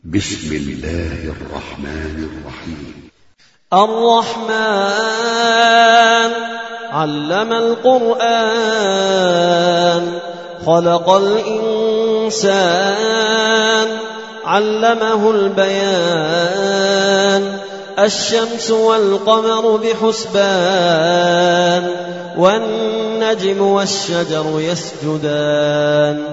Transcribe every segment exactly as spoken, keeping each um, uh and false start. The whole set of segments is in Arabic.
بسم الله الرحمن الرحيم. الرحمن علم القرآن خلق الإنسان علمه البيان الشمس والقمر بحسبان والنجم والشجر يسجدان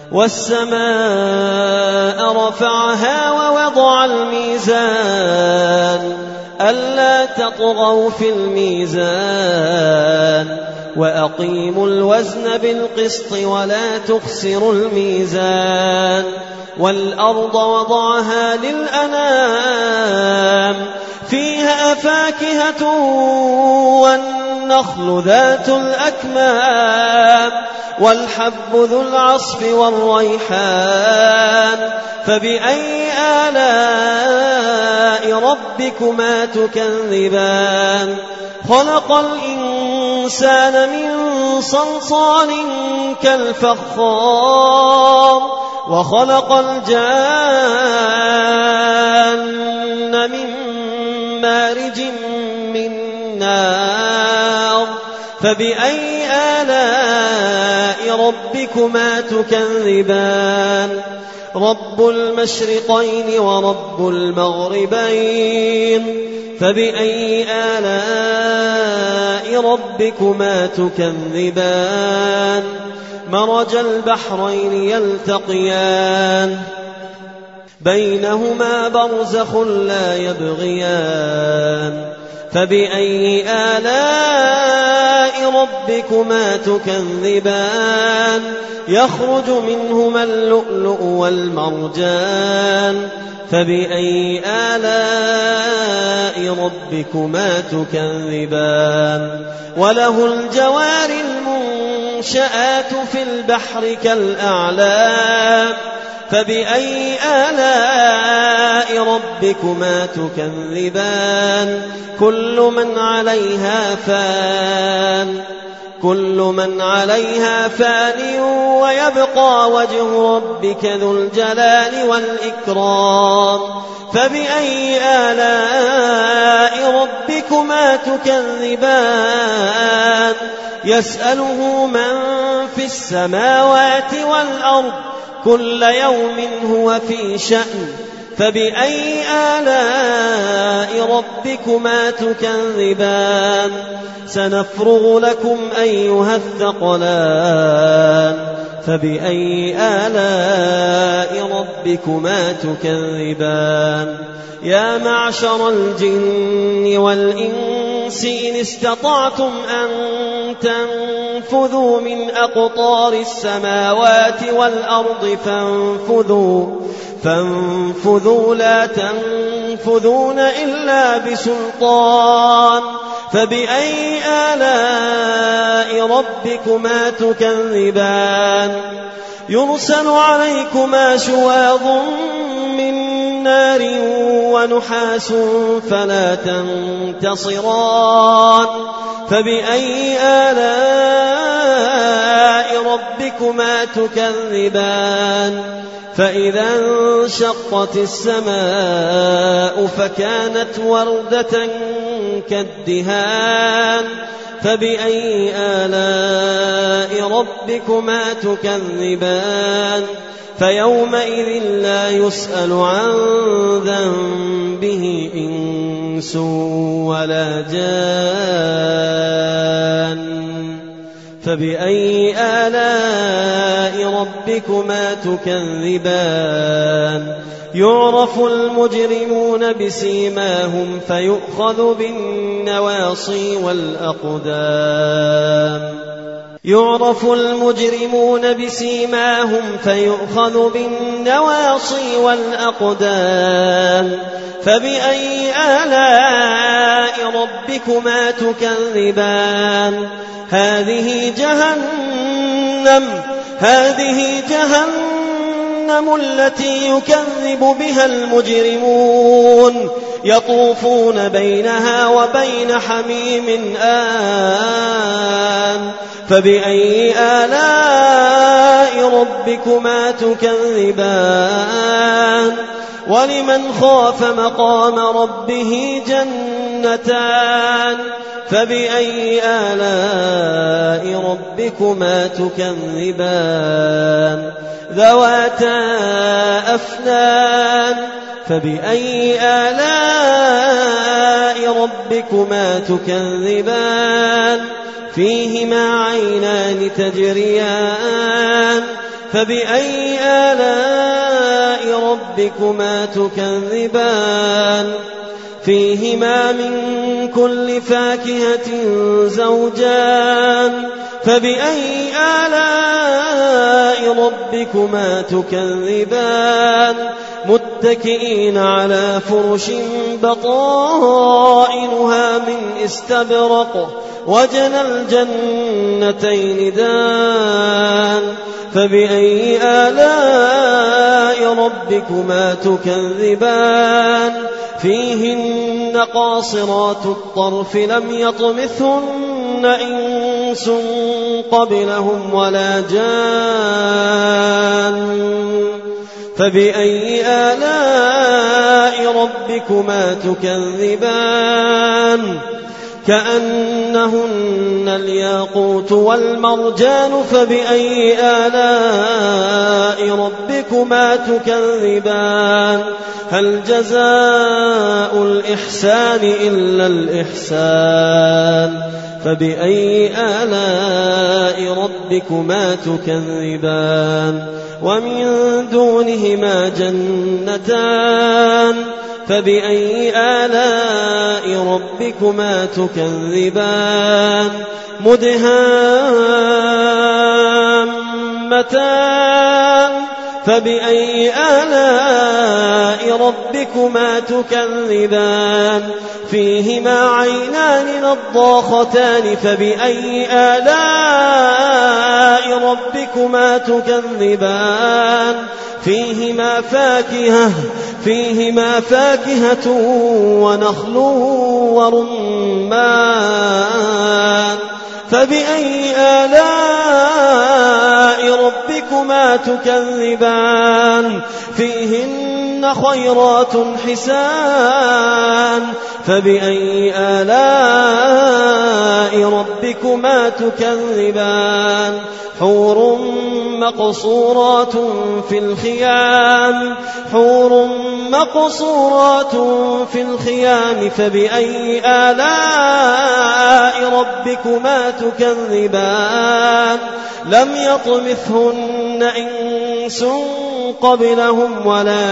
والسماء رفعها ووضع الميزان ألا تطغوا في الميزان وأقيموا الوزن بالقسط ولا تخسروا الميزان والأرض وضعها للأنام فيها فاكهة والنخل ذات الأكمام والحب ذو العصف والريحان فبأي آلاء ربكما تكذبان خلق الإنسان من صلصال كالفخار وخلق الجان من مارج من نار فبأي آلاء ربكما تكذبان رب المشرقين ورب المغربين فبأي آلاء ربكما تكذبان مرج البحرين يلتقيان بينهما برزخ لا يبغيان فبأي آلاء ربكما تكذبان يخرج منهما اللؤلؤ والمرجان فبأي آلاء ربكما تكذبان وله الجوار المنشآت في البحر كالأعلام فبأي آلاء ربكما تكذبان كل من عليها فان كل من عليها فان ويبقى وجه ربك ذو الجلال والإكرام فبأي آلاء ربكما تكذبان يسأله من في السماوات والأرض كل يوم هو في شأن فبأي آلاء ربكما تكذبان سنفرغ لكم أيها الثقلان فبأي آلاء ربكما تكذبان يا معشر الجن والإنس إن استطعتم أن تنفذوا من أقطار السماوات والأرض فانفذوا فانفذوا لا تنفذون إلا بسلطان فبأي آلاء ربكما تكذبان يرسل عليكما شواظ من نار ونحاس فلا تنتصران فبأي آلاء ربكما تكذبان فإذا انشقت السماء فكانت وردة كالدهان فبأي آلاء ربكما تكذبان فيومئذ لا يسأل عن ذنبه إنس ولا جان فبأي آلاء ربكما تكذبان يعرف المجرمون بسيماهم فيؤخذ بالنواصي والأقدام يعرف المجرمون بسيماهم فيؤخذ بالنواصي والأقدام فبأي آلاء ربكما تكذبان هذه جهنم هذه جهنم التي يكذب بها المجرمون يطوفون بينها وبين حميم آن فبأي آلاء ربكما تكذبان ولمن خاف مقام ربه جنتان فبأي آلاء ربكما تكذبان ذواتا أفنان فبأي آلاء ربكما تكذبان فيهما عينان تجريان فبأي آلاء ربكما تكذبان فيهما من كل فاكهة زوجان فبأي آلاء ربكما تكذبان متكئين على فرش بطائنها من استبرق وجنى الجنتين دان فبأي آلاء ربكما تكذبان فيهن قاصرات الطرف لم يطمثهن إنس قبلهم ولا جان فبأي آلاء ربكما تكذبان كأنهن الياقوت والمرجان فبأي آلاء ربكما تكذبان هل جزاء الإحسان إلا الإحسان فبأي آلاء ربكما تكذبان ومن دونهما جنتان فبأي آلاء ربكما تكذبان مدهامتان فبأي آلاء ربكما تكذبان فيهما عينان نضاختان فبأي آلاء ربكما تكذبان فيهما فاكهة فيهما فاكهة ونخل ورمان فبأي آلاء ربكما تكذبان فيهن خيرات حسان فبأي آلاء ربكما تكذبان حور مقصورات في الخيام حور مقصورات في الخيام فبأي آلاء ربكما تكذبان لم يطمثهن إنس قبلهم ولا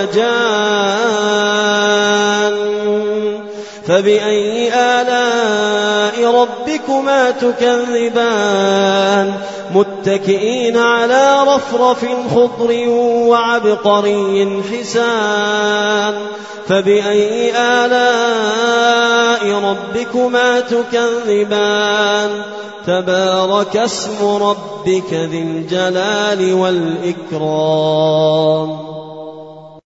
جان فبأي آلاء ربكما تكذبان متكئين على رفرف خضر وعبقري حسان فبأي آلاء ربكما تكذبان تبارك اسم ربك ذي الجلال والإكرام